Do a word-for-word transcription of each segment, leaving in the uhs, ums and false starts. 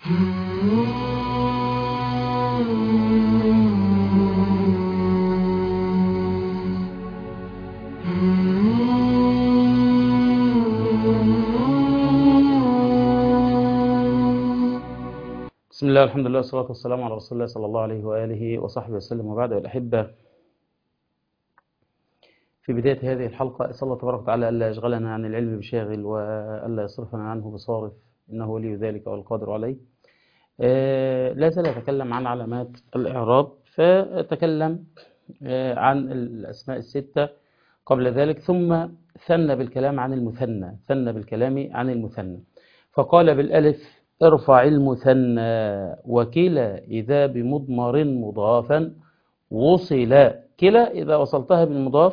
بسم الله والحمد لله والصلاة والسلام على رسول الله صلى الله عليه وآله وصحبه وسلم، وبعد. والأحبة، في بداية هذه الحلقة أسأل الله تبارك وتعالى ألا يشغلنا عن العلم بشاغل، وألا يصرفنا عنه بصارف، إنه ولي ذلك والقادر عليه. آه لا زال أتكلم عن علامات الإعراب، فأتكلم آه عن الأسماء الستة قبل ذلك، ثم ثنى بالكلام عن المثنى ثنى بالكلام عن المثنى فقال بالألف: ارفع المثنى وكلا إذا بمضمر مضافا وصل. كلا إذا وصلتها بالمضاف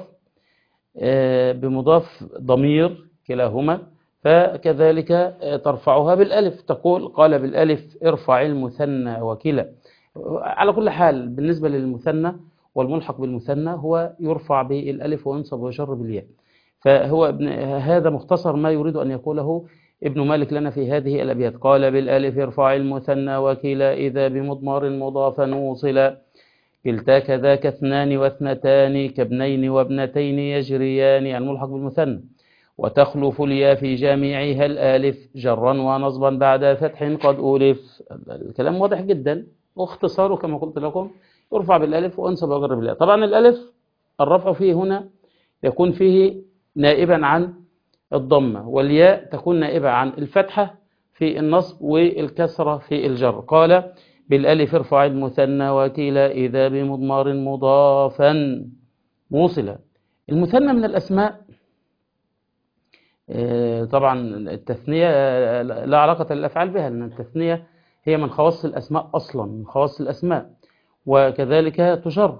بمضاف ضمير كلاهما، فكذلك ترفعها بالألف، تقول قال بالألف ارفع المثنى وكلا. على كل حال بالنسبة للمثنى والملحق بالمثنى هو يرفع بالألف وينصب ويجر بالياء. فهو هذا مختصر ما يريد أن يقوله ابن مالك لنا في هذه الأبيات. قال بالألف ارفع المثنى وكلا إذا بمضمر مضافا وصلا، كلتا كذاك اثنان واثنتان كابنين وابنتين يجريان، الملحق بالمثنى. وتخلف الياء في جامعها الآلف جرا ونصبا بعد فتح قد أولف. الكلام واضح جدا، واختصاره كما قلت لكم يرفع بالألف وانصب ويجر بالياء. طبعا الألف الرفع فيه هنا يكون فيه نائبا عن الضمة، والياء تكون نائبة عن الفتحة في النصب والكسرة في الجر. قال بالألف ارفع المثنى وكلا إذا بمضمر مضافا وصل. المثنى من الأسماء، طبعا التثنية لا علاقة للأفعال بها، لأن التثنية هي من خواص الأسماء أصلا، من خواص الأسماء، وكذلك تجر.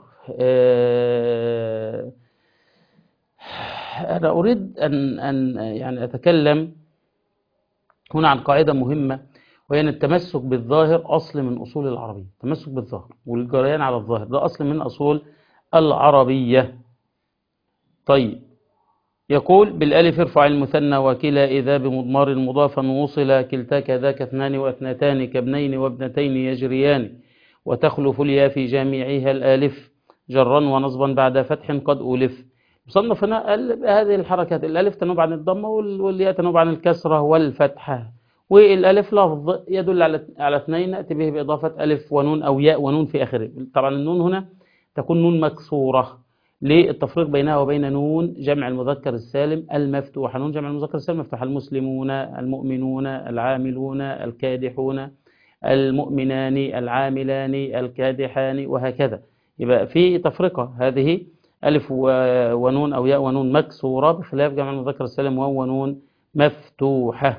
أنا أريد أن أن يعني أتكلم هنا عن قاعدة مهمة، وهي أن التمسك بالظاهر أصل من أصول العربية. التمسك بالظاهر والجريان على الظاهر ده أصل من أصول العربية. طيب، يقول بالألف ارفع المثنى وكلا إذا بمضمر مضافا وصل، كلتا كذاك اثنان واثنتان كابنين وابنتين يجريان، وتخلف الياء في جامعها الآلف جرا ونصبا بعد فتح قد أولف. مصنف هنا هذه الحركات: الألف تنوب عن الضمة، والياء تنوب عن الكسرة والفتحة، والألف لفظ يدل على على اثنين نأتي به بإضافة ألف ونون أو ياء ونون في آخره. طبعا النون هنا تكون نون مكسورة للتفريق بينها وبين نون جمع المذكر السالم المفتوح. نون جمع المذكر السالم مفتوح: المسلمون، المؤمنون، العاملون، الكادحون، المؤمنان، العاملان، الكادحان، وهكذا. يبقى في تفرقة، هذه ألف ونون أو ياء ونون مكسورة، بخلاف جمع المذكر السالم واو ونون مفتوحة.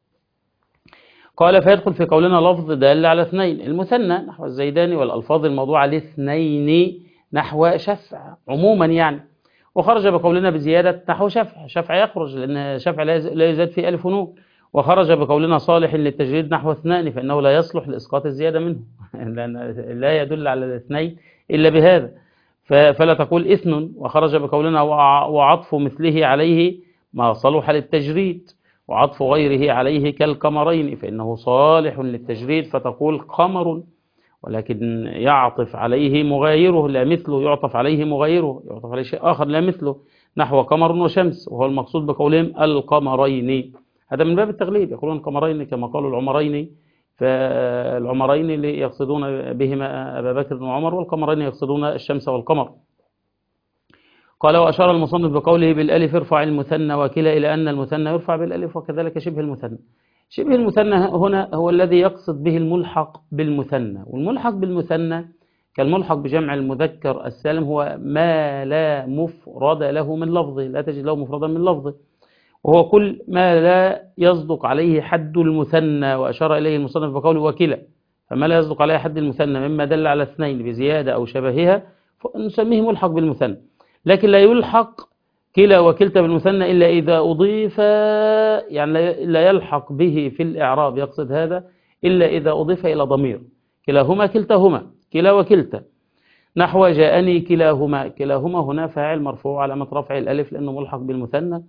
قال فيدخل في قولنا لفظ دال على اثنين: المثنى نحو الزيداني، والألفاظ الموضوعة لاثنين نحو شفع عموما يعني. وخرج بقولنا بزيادة نحو شفع، شفع يخرج لأن شفع لا يزاد في ألف ونون. وخرج بقولنا صالح للتجريد نحو اثنان، فإنه لا يصلح لإسقاط الزيادة منه لأن لا يدل على الاثنين إلا بهذا، فلا تقول إثن. وخرج بقولنا وعطف مثله عليه ما صلح للتجريد، وعطف غيره عليه كالقمرين، فإنه صالح للتجريد، فتقول قمر، ولكن يعطف عليه مغايره لا مثله، يعطف عليه مغايره، يعطف عليه شيء آخر لا مثله، نحو قمر وشمس، وهو المقصود بقولهم القمرين. هذا من باب التغليب، يقولون القمرين كما قالوا العمرين، فالعمرين اللي يقصدون بهما أبا بكر وعمر، والقمرين يقصدون الشمس والقمر. قال وأشار المصنف بقوله بالألف ارفع المثنى وكلا إلى أن المثنى يرفع بالألف، وكذلك شبه المثنى. شبه المثنى هنا هو الذي يقصد به الملحق بالمثنى، والملحق بالمثنى كالملحق بجمع المذكر السالم هو ما لا مفرد له من لفظه، لا تجد له مفردا من لفظه، وهو كل ما لا يصدق عليه حد المثنى. وأشار إليه المصنف بقوله وكلا، فما لا يصدق عليه حد المثنى مما دل على اثنين بزيادة أو شبهها نسميه ملحق بالمثنى. لكن لا يلحق كلا وكلتا بالمثنى إلا إذا أضيف، يعني لا يلحق به في الإعراب، يقصد هذا، إلا إذا أضيف إلى ضمير: كلاهما كلتاهما، كلا وكلتا، نحو جاءني كلاهما. كلاهما هنا فاعل مرفوع علامة رفع الألف لأنه ملحق بالمثنى،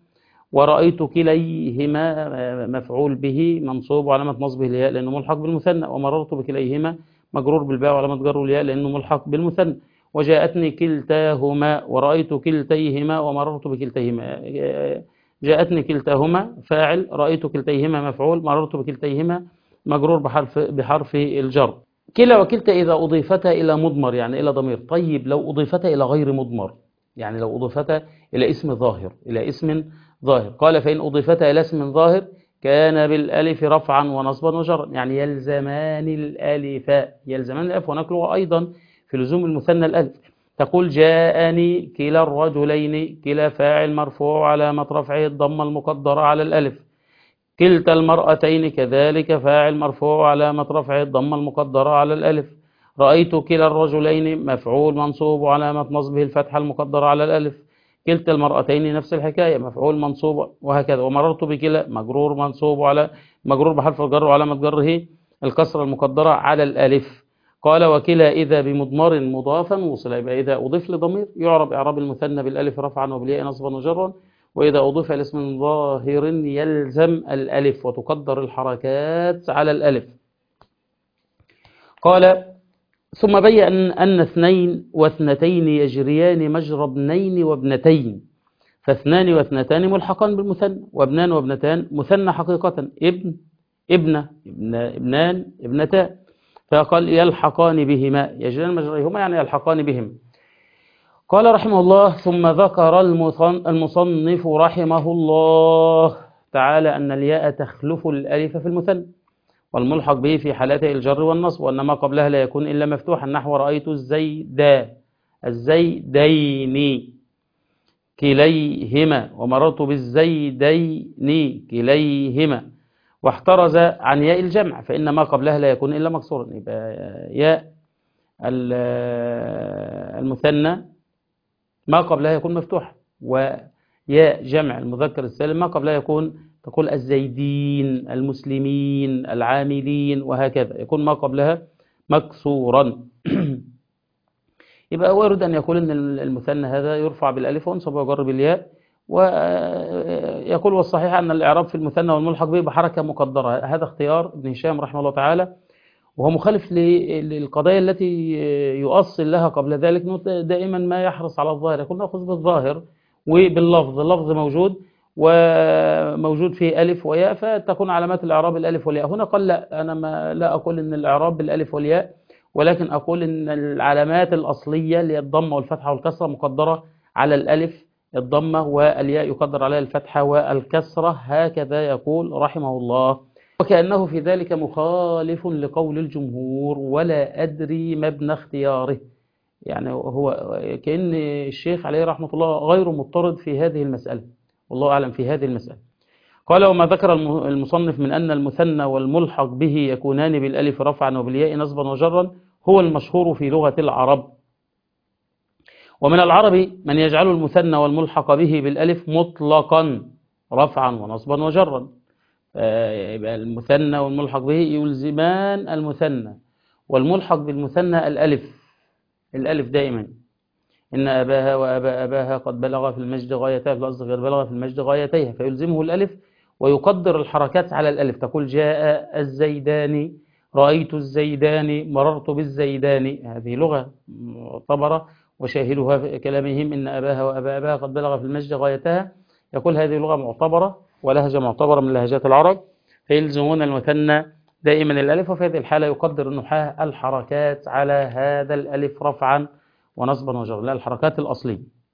ورأيت كليهما مفعول به منصوب وعلامة نصبه الياء لأنه ملحق بالمثنى، ومررت بكليهما مجرور بالباء وعلامة جره الياء لأنه ملحق بالمثنى، وجاءتني كلتاهما ورأيت كلتيهما ومررت بكلتيهما. جاءتني كلتاهما فاعل، رأيت كلتيهما مفعول، مررت بكلتيهما مجرور بحرف بحرف الجر. كلا وكلتا إذا أضيفتا إلى مضمر يعني إلى ضمير. طيب لو أضيفتا إلى غير مضمر، يعني لو أضيفتا إلى اسم ظاهر، إلى اسم ظاهر، قال فإن أضيفتا إلى اسم ظاهر كان بالألف رفعا ونصبا وجرا، يعني يلزمان الألف، يلزمان الألف. هناك لغة أيضا في لزوم المثنى الألف، تقول جاءني كلا الرجلين، كلا فاعل مرفوع علامة رفعه الضمة المقدرة على الألف، كلتا المرأتين كذلك فاعل مرفوع علامة رفعه الضمة المقدرة على الألف، رأيت كلا الرجلين مفعول منصوب وعلامة نصبه الفتحة المقدرة على الألف، كلتا المرأتين نفس الحكاية مفعول منصوب وهكذا، ومررت بكلا مجرور منصوب وعلى مجرور بحرف الجر وعلامة جره الكسرة المقدرة على الألف. قال وكلا إذا بمضمر مضافا وصل، يبقى إذا أضيف لضمير يعرب إعراب المثنى بالألف رفعا وبالياء نصبا وجرا، وإذا أضيف إلى اسم ظاهر يلزم الألف وتقدر الحركات على الألف. قال ثم بين أن, أن اثنين واثنتين يجريان مجرى ابنين وابنتين، فاثنان واثنتان ملحقان بالمثنى، وابنان وابنتان مثنى حقيقة، ابن ابنة ابن ابنان ابنتان، فقال يلحقان بهما، يجريان مجريهما يعني يلحقان بهم. قال رحمه الله ثم ذكر المصنف رحمه الله تعالى أن الياء تخلف الألف في المثنى والملحق به في حالتي الجر والنصب، وأن ما قبلها لا يكون إلا مفتوحا، نحو رأيت الزيدا الزيدين كليهما، ومررت بالزيدين كليهما، واحترز عن ياء الجمع فإن ما قبلها لا يكون إلا مكسورا. يبقى ياء المثنى ما قبلها يكون مفتوحا، وياء جمع المذكر السالم ما قبلها يكون تقول الزيدين المسلمين العاملين وهكذا، يكون ما قبلها مكسورا. يبقى هو يريد أن يقول أن المثنى هذا يرفع بالألف وينصب ويجر بالياء، ويقول والصحيح أن الإعراب في المثنى والملحق به بحركة مقدرة. هذا اختيار ابن هشام رحمه الله تعالى، وهو مخالف للقضايا التي يؤصل لها قبل ذلك، دائما ما يحرص على الظاهر، يقول نأخذ بالظاهر وباللفظ، اللفظ موجود وموجود فيه ألف وياء فتكون علامات الإعراب الألف والياء. هنا قال لا، أنا ما لا أقول أن الإعراب بالألف والياء، ولكن أقول أن العلامات الأصلية اللي هي الضمة والفتحة والكسرة مقدرة على الألف الضمة، والياء يقدر عليها الفتحة والكسرة، هكذا يقول رحمه الله. وكأنه في ذلك مخالف لقول الجمهور ولا أدري ما ابن اختياره، يعني هو كأن الشيخ عليه رحمة الله غير مضطرد في هذه المسألة، والله أعلم في هذه المسألة. قال وما ذكر المصنف من أن المثنى والملحق به يكونان بالألف رفعا وبالياء نصبا وجرا هو المشهور في لغة العرب، ومن العرب من يجعل المثنى والملحق به بالألف مطلقا رفعا ونصبا وجرا، يبقى المثنى والملحق به يلزمان المثنى، والملحق بالمثنى الألف، الألف دائما، إن أباها وأبا أباها قد بلغ في المجد غايتها، في الأصل غير بلغ في المجد غايتيها، فيلزمه الألف ويقدر الحركات على الألف، تقول جاء الزيدان، رأيت الزيدان، مررت بالزيدان، هذه لغة معتبرة وشاهدها في كلامهم إن أباها وأبا أباها قد بلغ في المجد غايتها، يقول هذه لغة معتبرة ولهجة معتبرة من لهجات العرب، فيلزمون المثنى دائما الألف، وفي هذه الحالة يقدر النحاة الحركات على هذا الألف رفعا ونصبا وجرا، لا الحركات الأصلية.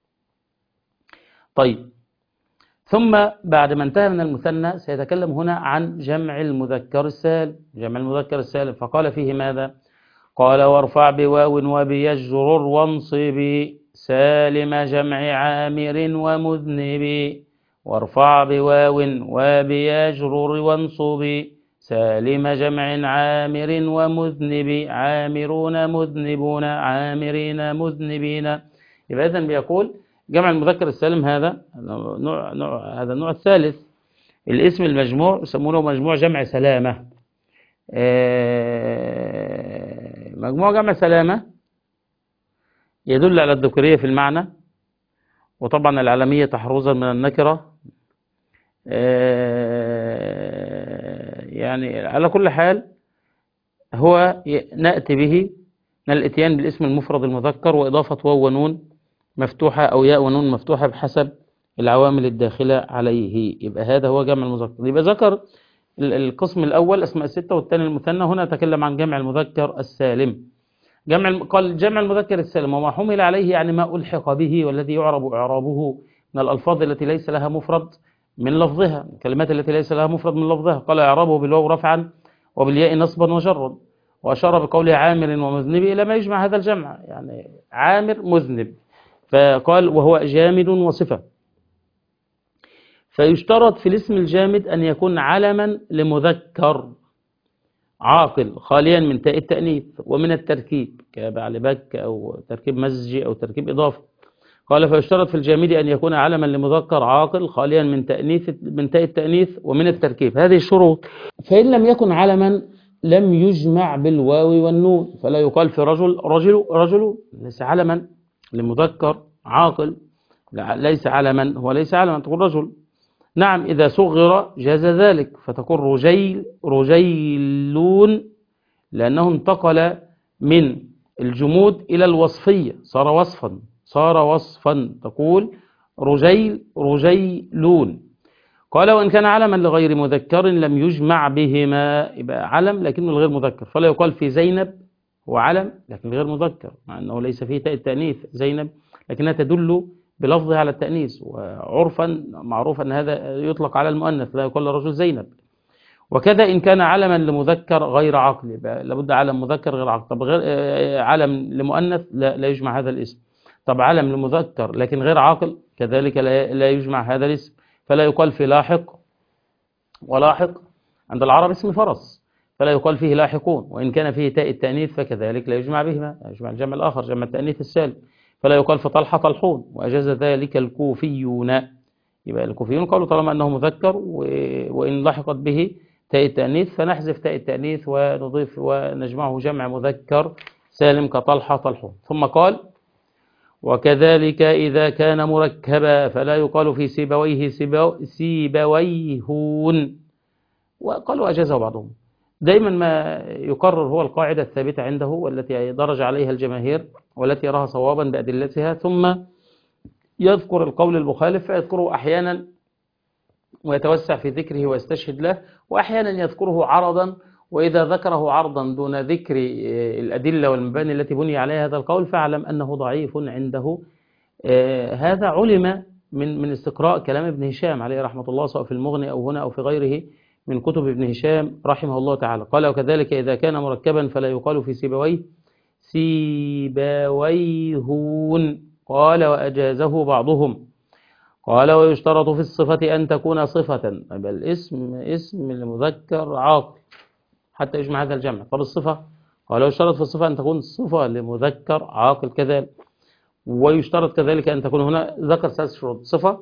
طيب ثم بعد ما انتهى من المثنى سيتكلم هنا عن جمع المذكر السالم، جمع المذكر السالم، فقال فيه ماذا؟ قال وارفع بواو وبيجرر وانصب سالم جمع عامر ومذنب، وارفع بواو وبيجرر وانصب سالم جمع عامر ومذنب، عامرون مذنبون عامرين مذنبين. يبقى إذن بيقول جمع المذكر السالم هذا نوع نوع هذا النوع الثالث، الاسم المجموع يسمونه مجموع جمع سلامة. مجموع جمع سلامة يدل على الذكورية في المعنى، وطبعا العالمية تحرزا من النكرة، يعني على كل حال هو نأتي به الاتيان بالاسم المفرد المذكر وإضافة واو ونون مفتوحة أو ياء ونون مفتوحة بحسب العوامل الداخلة عليه. يبقى هذا هو جمع المذكر. يبقى ذكر القسم الأول أسماء الستة والثاني المثنى. هنا تكلم عن جمع المذكر السالم. جمع قال جمع المذكر السالم وما حمل عليه يعني ما ألحق به والذي يعرب إعرابه من الألفاظ التي ليس لها مفرد من لفظها، الكلمات التي ليس لها مفرد من لفظها. قال إعرابه بالواو رفعا وبالياء نصبا وجرا، وأشار بقوله عامر ومذنب إلى ما يجمع هذا الجمع، يعني عامر مذنب. فقال وهو جامد وصفة. فيشترط في الاسم الجامد أن يكون علما لمذكر عاقل خاليا من تاء التأنيث ومن التركيب كبعلبك أو تركيب مزجي أو تركيب إضافي. قال فيشترط في الجامد أن يكون علما لمذكر عاقل خاليا من تأنيث من تاء التأنيث ومن التركيب. هذه الشروط. فإن لم يكن علما لم يجمع بالواو والنون، فلا يقال في رجل رجل رجل، ليس علما لمذكر عاقل، ليس علما، هو ليس علما، تقول رجل. نعم إذا صغر جاز ذلك فتقول رجيل رجيلون، لأنه انتقل من الجمود إلى الوصفية، صار وصفا صار وصفا تقول رجيل رجيلون. قال وإن كان علما لغير مذكر لم يجمع بهما، يبقى علم لكنه غير مذكر. فلا يقال في زينب هو علم لكن غير مذكر، مع أنه ليس فيه تاء التأنيث زينب، لكنها تدل بلفظها على التأنيث، وعرفا معروف أن هذا يطلق على المؤنث، لا يقال للرجل زينب. وكذا إن كان علما لمذكر غير عاقل، يبقى لابد علم مذكر غير عاقل. طب غير علم لمؤنث لا, لا يجمع هذا الاسم. طب علم لمذكر لكن غير عاقل كذلك لا, لا يجمع هذا الاسم. فلا يقال في لاحق، ولاحق عند العرب اسم فرس، فلا يقال فيه لاحقون. وإن كان فيه تاء التأنيث فكذلك لا يجمع بهما، يجمع الجمع الآخر جمع التأنيث السالم. فلا يقال في طلحة طلحون، وأجاز ذلك الكوفيون. يبقى الكوفيون قالوا طالما أنه مذكر وإن لحقت به تاء التأنيث فنحذف تاء التأنيث ونضيف ونجمعه جمع مذكر سالم كطلحة طلحون. ثم قال وكذلك إذا كان مركبا فلا يقال في سيبويه سيبويهون. وقالوا أجازه بعضهم. دايما ما يقرر هو القاعدة الثابتة عنده والتي درج عليها الجماهير والتي يراها صوابا بأدلتها، ثم يذكر القول المخالف فيذكره أحيانا ويتوسع في ذكره ويستشهد له، وأحيانا يذكره عرضا، وإذا ذكره عرضا دون ذكر الأدلة والمباني التي بني عليها هذا القول فاعلم أنه ضعيف عنده. هذا علم من من استقراء كلام ابن هشام عليه رحمة الله، سواء في المغني أو هنا أو في غيره من كتب ابن هشام رحمه الله تعالى. قال وكذلك إذا كان مركبا فلا يقال في سيبويه سيبويهون. قال وأجازه بعضهم. قال ويشترط في الصفة أن تكون صفة، يبقى الاسم اسم المذكر عاقل حتى يجمع هذا الجمع. طب الصفة قال ويشترط في الصفة أن تكون صفة لمذكر عاقل كذلك. ويشترط كذلك أن تكون، هنا ذكر ثلاث شروط: صفة،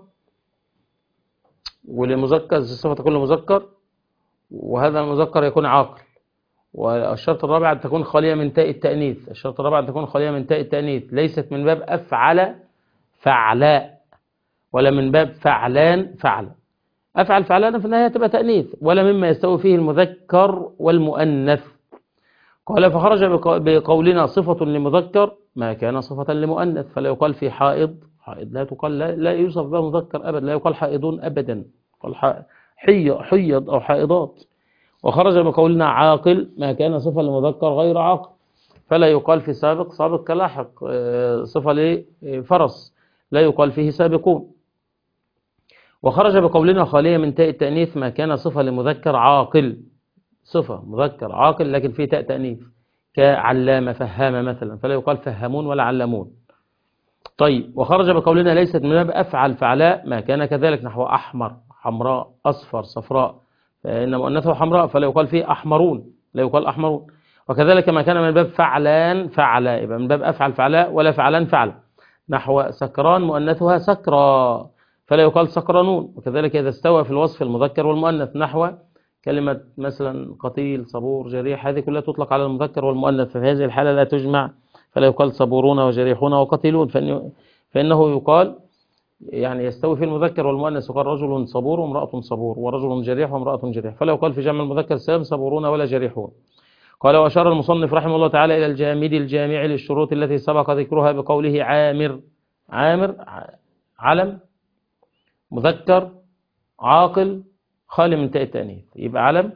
ولمذكر الصفة تكون لمذكر، وهذا المذكر يكون عاقل. والشرط الرابع أن تكون خالية من تاء التأنيث. الشرط الرابع أن تكون خالية من تاء التأنيث، ليست من باب أفعل فعلاء ولا من باب فعلان فعل. أفعل فعلان في النهاية تبقى تأنيث، ولا مما يستوي فيه المذكر والمؤنث. قال فخرج بقولنا صفة لمذكر ما كان صفة لمؤنث، فلا يقال في حائض، حائض لا تقال، لا, لا يوصف بها مذكر أبدا، لا يقال حائضون أبدا، قال حي حيض أو حائضات. وخرج بقولنا عاقل ما كان صفة لمذكر غير عاقل، فلا يقال في سابق، سابق كلاحق صفة لفرس لا يقال فيه سابقون. وخرج بقولنا خالية من تاء التأنيث ما كان صفة لمذكر عاقل، صفة مذكر عاقل لكن فيه تاء تأنيث كعلامة فهامة مثلا، فلا يقال فهامون ولا علمون. طيب وخرج بقولنا ليست من باب أفعل فعلاء ما كان كذلك، نحو أحمر حمراء أصفر صفراء، فإن مؤنثه حمراء فلا يقال فيه أحمرون، لا يقال أحمرون. وكذلك ما كان من باب فعلان فعلاء، يبقى من باب أفعل فعلاء ولا فعلان فعل، نحو سكران مؤنثها سكرى فلا يقال سكرانون. وكذلك إذا استوى في الوصف المذكر والمؤنث، نحو كلمة مثلا قتيل صبور جريح، هذه كلها تطلق على المذكر والمؤنث، ففي هذه الحالة لا تجمع، فلا يقال صبورون وجريحون وقتيلون، فإنه يقال يعني يستوي في المذكر والمؤنث، وقال رجل صبور وامرأة صبور، ورجل جريح وامرأة جريح، فلا يقال في جمع المذكر السالم صبورون ولا جريحون. قال وأشار المصنف رحمه الله تعالى إلى الجامد الجامع للشروط التي سبق ذكرها بقوله عامر. عامر علم مذكر عاقل خالي من تاء التأنيث، يبقى علم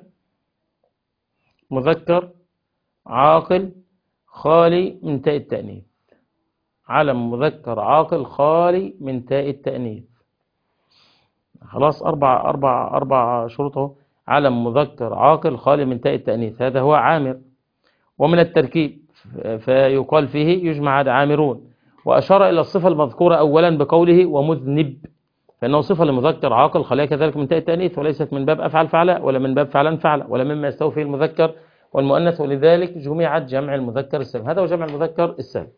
مذكر عاقل خالي من تاء التأنيث. علم مذكر عاقل خالي من تاء التأنيث. خلاص أربع أربع أربع شروطه. علم مذكر عاقل خالي من تاء التأنيث، هذا هو عامر. ومن التركيب فيقال فيه يجمع هذا عامرون. وأشار إلى الصفة المذكورة أولا بقوله ومذنب، فإنه صفة لمذكر عاقل خالية كذلك من تاء التأنيث، وليست من باب أفعل فعل ولا من باب فعلا فعل ولا مما يستوي فيه المذكر والمؤنث، ولذلك جمعت جمع المذكر السالم. هذا هو جمع المذكر السالم.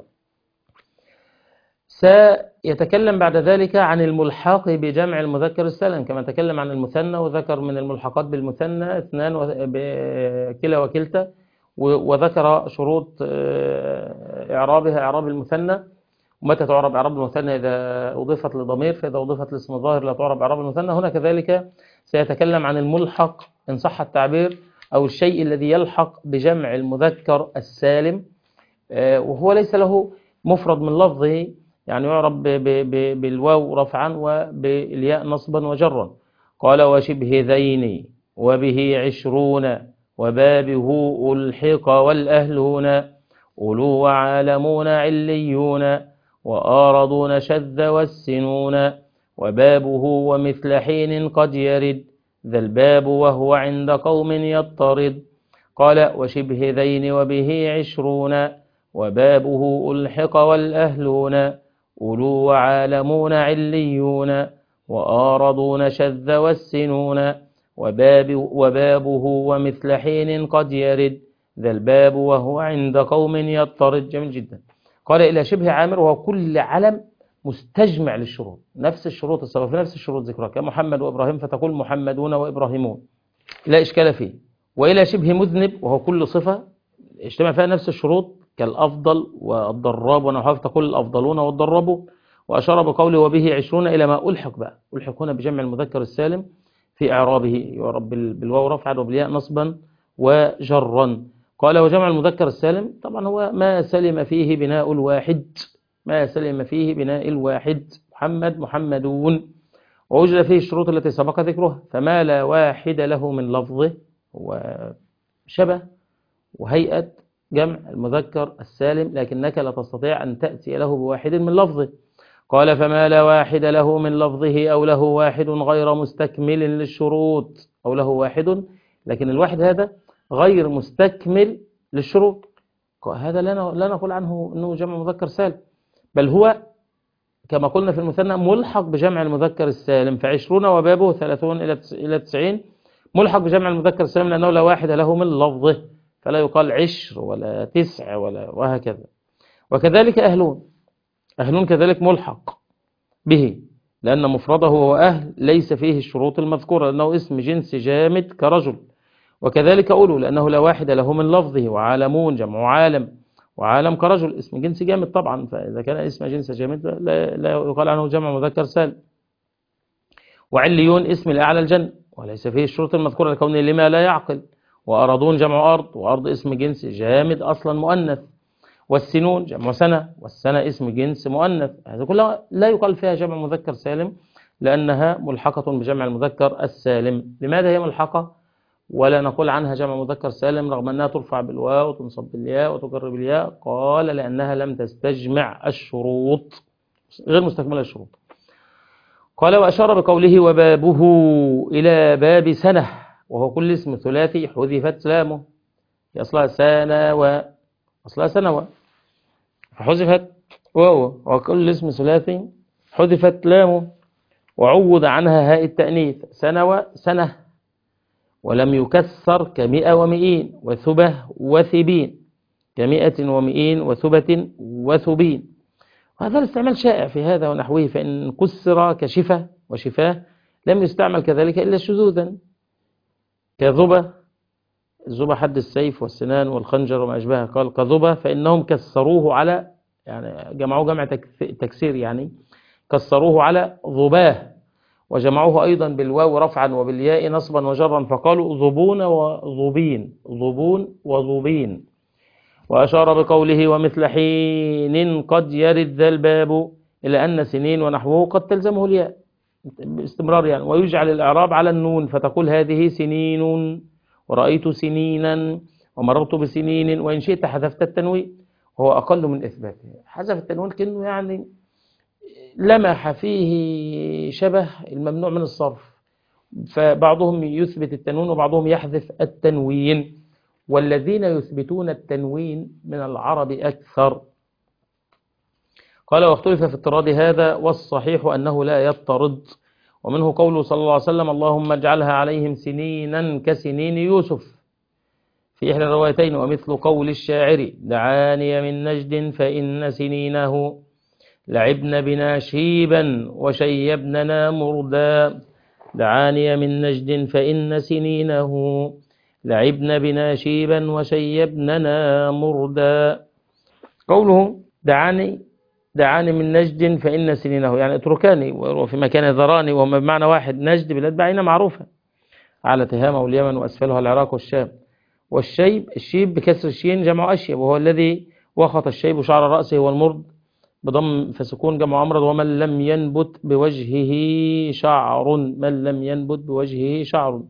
سيتكلم بعد ذلك عن الملحق بجمع المذكر السالم، كما تكلم عن المثنى وذكر من الملحقات بالمثنى اثنان بكلا وكلتا، وذكر شروط إعرابها إعراب المثنى، ومتى تعرب إعراب المثنى إذا أضيفت لضمير، فإذا أضيفت لاسم ظاهر لا تعرب إعراب المثنى. هنا كذلك سيتكلم عن الملحق إن صح التعبير، أو الشيء الذي يلحق بجمع المذكر السالم، وهو ليس له مفرد من لفظه، يعني يعرب بالواو رفعا وبالياء نصبا وجرا. قال وشبه ذين وبه عشرون وبابه ألحق والأهلون أولو وعالمون عليون وآرضون شذ والسنون وبابه ومثل حين قد يرد ذا الباب وهو عند قوم يضطرد. قال وشبه ذين وبه عشرون وبابه ألحق والأهلون أولو وعالمون عليون وآرضون شذ والسنون وباب وبابه ومثل حين قد يرد ذا الباب وهو عند قوم يضطرد. جميل جدا. قال إلى شبه عامر، وهو كل علم مستجمع للشروط، نفس الشروط السبب في نفس الشروط ذكرها، كمحمد وإبراهيم فتقول محمدون وإبراهيمون، لا إشكال فيه. وإلى شبه مذنب، وهو كل صفة اجتمع فيها نفس الشروط، كالأفضل والضراب ونحوه فتقول الأفضلون والضربون. وأشار بقوله وبه عشرون إلى ما ألحق بقى، ألحق هنا بجمع المذكر السالم في إعرابه، يعرب بالواو رفعا وبالياء نصبا وجرا. قال وجمع المذكر السالم طبعا هو ما سلم فيه بناء الواحد، ما سلم فيه بناء الواحد، محمد محمدون، ووجد فيه الشروط التي سبق ذكرها، فما لا واحد له من لفظه وشبه وهيئة جمع المذكر السالم، لكنك لا تستطيع أن تأتي له بواحد من لفظه. قال فما لا واحد له من لفظه أو له واحد غير مستكمل للشروط، أو له واحد لكن الواحد هذا غير مستكمل للشروط، هذا لا نقول عنه أنه جمع مذكر سالم، بل هو كما قلنا في المثنى ملحق بجمع المذكر السالم، فعشرون وبابه ثلاثون إلى تسعين ملحق بجمع المذكر السالم، لأنه لا واحد له من لفظه، فلا يقال عشر ولا تسع ولا وهكذا. وكذلك أهلون، أهلون كذلك ملحق به، لأن مفرده هو أهل ليس فيه الشروط المذكورة، لأنه اسم جنس جامد كرجل. وكذلك أولو، لأنه لا واحد له من لفظه. وعالمون جمع عالم، وعالم كرجل اسم جنس جامد طبعا، فإذا كان اسم جنس جامد لا, لا يقال عنه جمع مذكر سالم. وعليون اسم الأعلى الجنة، وليس فيه الشروط المذكورة لكونه لما لا يعقل. وأرضون جمع أرض، وأرض اسم جنس جامد أصلا مؤنث. والسنون جمع سنة، والسنة اسم جنس مؤنث، هذا كلها لا يقال فيها جمع مذكر سالم، لأنها ملحقة بجمع المذكر السالم. لماذا هي ملحقة ولا نقول عنها جمع مذكر سالم رغم أنها ترفع بالواو وتنصب بالياء وتجر بالياء؟ قال لأنها لم تستجمع الشروط، غير مستكملة الشروط. قال وأشار بقوله وبابه إلى باب سنة، وهو كل اسم ثلاثي حذفت لامه، أصلها سنة أصلها سنوة فحذفت واو، وكل اسم ثلاثي حذفت لامه وعوض عنها هاء التأنيث سنوة سنة، ولم يكسر كمئة ومئين وثبة وثبين، كمئة ومئين وثبة وثبين. وهذا الاستعمال شائع في هذا ونحوه، فإن كسر كشفة وشفاه لم يستعمل كذلك إلا شذوذا، كذبة، الزبا حد السيف والسنان والخنجر وما أشبهها، قال كذبة فإنهم كسروه على، يعني جمعوه جمع تكسير، يعني كسروه على ظباه، وجمعوه أيضا بالواو رفعا وبالياء نصبا وجرا فقالوا ظبون وظبين، ظبون وظبين. وأشار بقوله ومثل حين قد يرد ذا الباب إلى أن سنين ونحوه قد تلزمه الياء باستمرار يعني، ويجعل الإعراب على النون فتقول هذه سنين، ورأيت سنينا، ومررت بسنين، وإن شئت حذفت التنوين، وهو أقل من إثباته. حذف التنوين كأنه يعني لمح فيه شبه الممنوع من الصرف، فبعضهم يثبت التنوين وبعضهم يحذف التنوين، والذين يثبتون التنوين من العرب أكثر. قال واختلف في اضطراد هذا، والصحيح أنه لا يضطرد، ومنه قوله صلى الله عليه وسلم اللهم اجعلها عليهم سنينا كسنين يوسف في إحدى الروايتين، ومثل قول الشاعر دعاني من نجد فإن سنينه لعبن بنا شيبا وشيبننا مردا، دعاني من نجد فإن سنينه لعبن بنا شيبا وشيبننا مردا. قوله دعاني دعاني من نجد فإن سنينه يعني اتركاني، وفي مكان ذراني، وهم بمعنى واحد. نجد بلاد بعينة معروفة على تهامة واليمن وأسفلها العراق والشام. والشيب الشيب بكسر الشين جمع أشيب، وهو الذي وخط الشيب شعر رأسه، والمرد بضم فسكون جمع أمرد. ومن لم ينبت بوجهه شعر، من لم ينبت بوجهه شعر.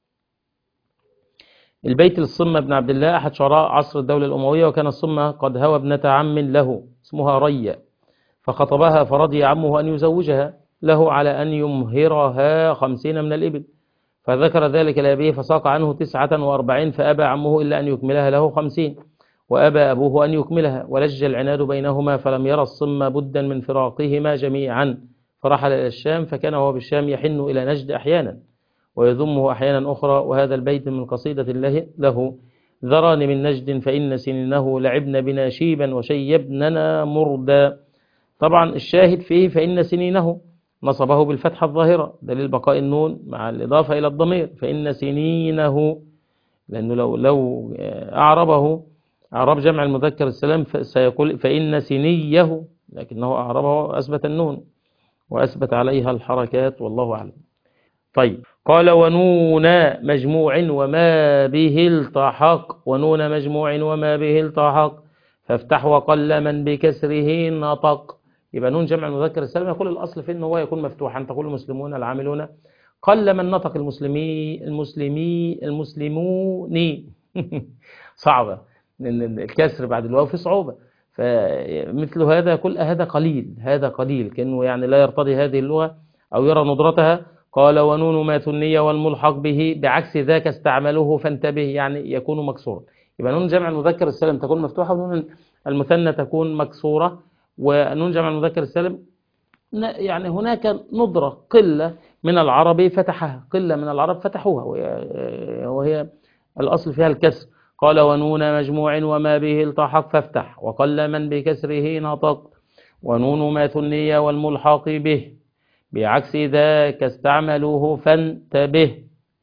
البيت للصمة بن عبد الله أحد شعراء عصر الدولة الأموية، وكان الصمة قد هوى ابنة عم له اسمها ريا، فخطبها فرضي عمه أن يزوجها له على أن يمهرها خمسين من الإبل، فذكر ذلك لأبيه فساق عنه تسعة وأربعين، فأبى عمه إلا أن يكملها له خمسين، وأبى أبوه أن يكملها، ولج العناد بينهما، فلم يرى الصم بدا من فراقهما جميعا، فرحل إلى الشام، فكان هو بالشام يحن إلى نجد أحيانا ويذمه أحيانا أخرى. وهذا البيت من قصيدة له ذراني من نجد فإن سنينه لعبن بنا شيبا وشيبننا مردا. طبعا الشاهد فيه فإن سنينه نصبه بالفتحة الظاهرة دليل بقاء النون مع الإضافة إلى الضمير، فإن سنينه، لأنه لو لو أعربه أعرب جمع المذكر السلام سيقول فإن سنيه، لكنه أعربه أثبت النون وأثبت عليها الحركات، والله أعلم. طيب قال ونون مجموع وما به التحق، ونون مجموع وما به التحق فافتح وقل من بكسره نطق. يبقى نون جمع المذكر السالم يقول الأصل في إنه هو يكون مفتوحا، تقول المسلمون العاملون، قل من نطق المسلمي المسلمي المسلمون صعبة، الكسر بعد الواو في صعوبة، فمثل هذا يقول هذا قليل، هذا قليل، كأنه يعني لا يرتضي هذه اللغة أو يرى ندرتها. قال ونون ما ثنية والملحق به بعكس ذاك استعملوه فانتبه، يعني يكون مكسورا. يبقى نون جمع المذكر السالم تكون مفتوحة، ونون المثنى تكون مكسورة. ونون جمع المذكر السالم يعني هناك ندرة قلة من العرب فتحها، قلة من العرب فتحوها، وهي الأصل فيها الكسر. قال ونون مجموع وما به التحق فافتح وقل من بكسره نطق، ونون ما ثنية والملحق به بعكس ذاك استعملوه فانتبه.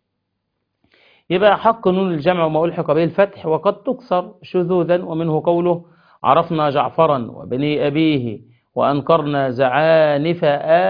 يبقى حق نون الجمع وما ألحق به الفتح، وقد تكسر شذوذا، ومنه قوله عرفنا جعفرا وبني أبيه وأنكرنا زعانف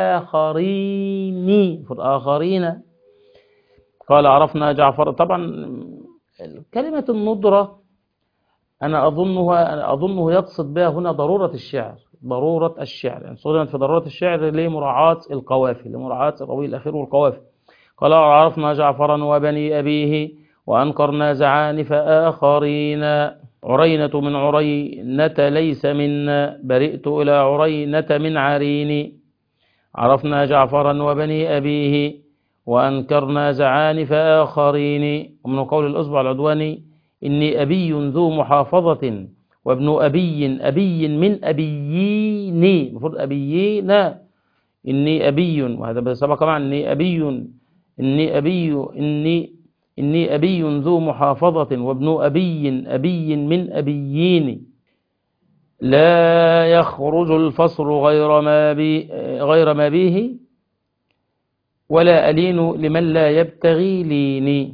آخرين آخرين. قال عرفنا جعفر، طبعا كلمة الندرة أنا أظنها أظنه يقصد بها هنا ضرورة الشعر، ضرورة الشعر يعني صدمت في ضرورة الشعر لمراعاة القوافي، لمراعاة الروي الأخير والقوافي. قال عرفنا جعفرا وبني أبيه وأنكرنا زعانف آخرين، عرينة من عرينة ليس منا، برئت إلى عرينة من عرين. عرفنا جعفرا وبني أبيه وأنكرنا زعانف آخرين. ومن قول الأصبع العدواني إني أبي ذو محافظة وابن أبي أبي من أبيين، المفروض أبيين، إني أبي، وهذا سبق معنا إني أبي إني أبي إني إني أبي ذو محافظة وابن أبي أبي من أبيين. لا يخرج الفصل غير ما بي غير ما به، ولا ألين لمن لا يبتغي ليني،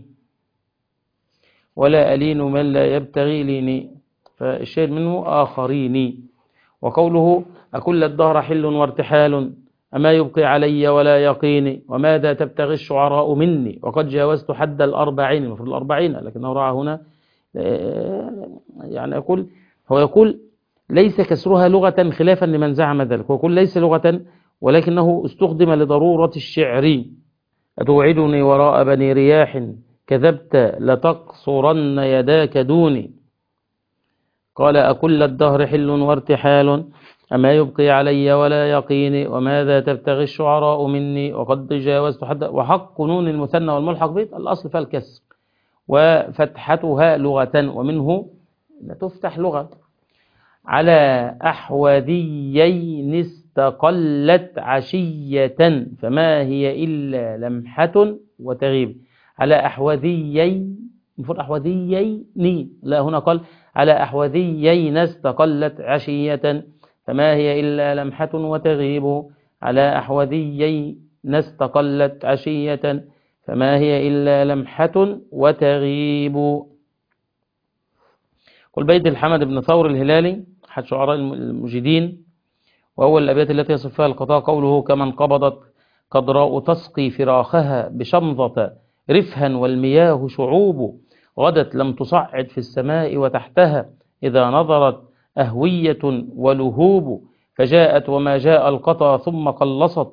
ولا ألين من لا يبتغي ليني، فالشيء منه آخرين. وقوله أكل الدهر حل وارتحال أما يبقي علي ولا يقيني وماذا تبتغي الشعراء مني وقد جاوزت حد الأربعين. المفروض الأربعين لكنه رأى هنا يعني يقول هو يقول ليس كسرها لغة خلافا لمن زعم ذلك، هو يقول ليس لغة ولكنه استخدم لضرورة الشعر. أتوعدني وراء بني رياح كذبت لتقصرن يداك دوني. قال أكل الدهر حل وارتحال أما يبقي علي ولا يقيني وماذا تبتغي الشعراء مني وقد جاوزت حد. وحق نون المثنى والملحق به الأصل فالكسر وفتحتها لغة ومنه تفتح لغة. على أحوذيين استقلت عشية فما هي إلا لمحة وتغيب. على أحوذيين المفروض أحوذيين، لا هنا قال على أحوذيين استقلت عشية فما هي إلا لمحة وتغيب. على أحوذيين استقلت عشية فما هي إلا لمحة وتغيب. قل بيت الحمد بن ثور الهلالي أحد شعراء المجيدين، وأول الأبيات التي يصف فيها القطاع قوله كمن قبضت قدراء تسقي فراخها بشمضة رفها والمياه شعوب غدت لم تصعد في السماء وتحتها إذا نظرت أهوية ولهوب فجاءت وما جاء القطا ثم قلصت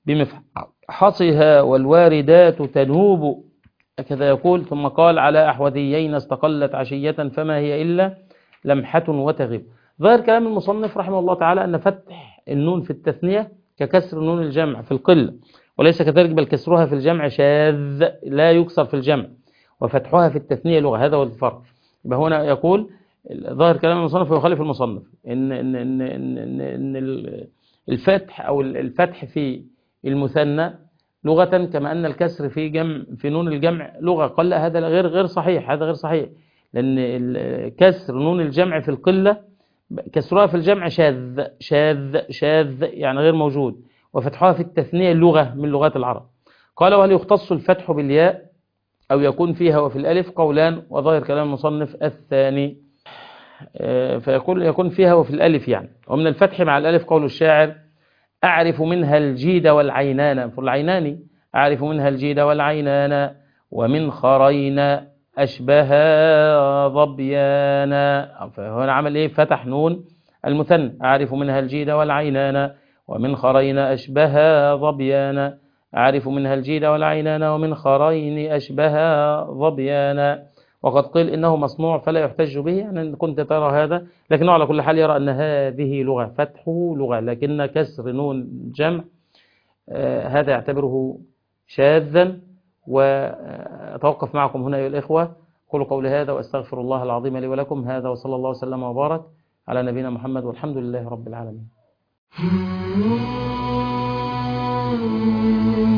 بمفحصها والواردات تنوب. هكذا يقول. ثم قال على أحوذيين استقلت عشية فما هي إلا لمحة وتغيب. ظاهر كلام المصنف رحمه الله تعالى أن فتح النون في التثنية ككسر نون الجمع في القلة، وليس كذلك بل كسرها في الجمع شاذ لا يكسر في الجمع وفتحها في التثنية لغة. هذا هو الفرق. يبقى هنا يقول ظاهر كلام المصنف ويخالف المصنف إن, إن, إن, إن, إن, إن الفتح أو الفتح في المثنى لغة كما أن الكسر في جمع في نون الجمع لغة. قال لا هذا غير غير صحيح، هذا غير صحيح، لأن كسر نون الجمع في القلة كسرها في الجمع شاذ شاذ شاذ يعني غير موجود، وفتحها في التثنية لغة من لغات العرب. قال وهل يختص الفتح بالياء أو يكون فيها وفي الألف؟ قولان، وظاهر كلام المصنف الثاني، فيقول يكون فيها وفي الألف يعني. ومن الفتح مع الألف قول الشاعر أعرف منها الجيد والعينان فالعينان أعرف منها الجيد والعينان ومن خرين أشبها ظبيانا. فهنا عمل إيه؟ فتح نون المثنى أعرف منها الجيد والعينان ومن خرين أشبها ظبيانا. أعرف منها الجيد والعينان ومن خرين أشبها ظبيانا. وقد قيل إنه مصنوع فلا يحتج به، يعني كنت ترى هذا، لكنه على كل حال يرى أن هذه لغة، فتحه لغة، لكن كسر نون جمع آه هذا يعتبره شاذا. وأتوقف معكم هنا أيها الإخوة. قولوا قولي هذا وأستغفر الله العظيم لي ولكم. هذا وصلى الله وسلم وبارك على نبينا محمد والحمد لله رب العالمين.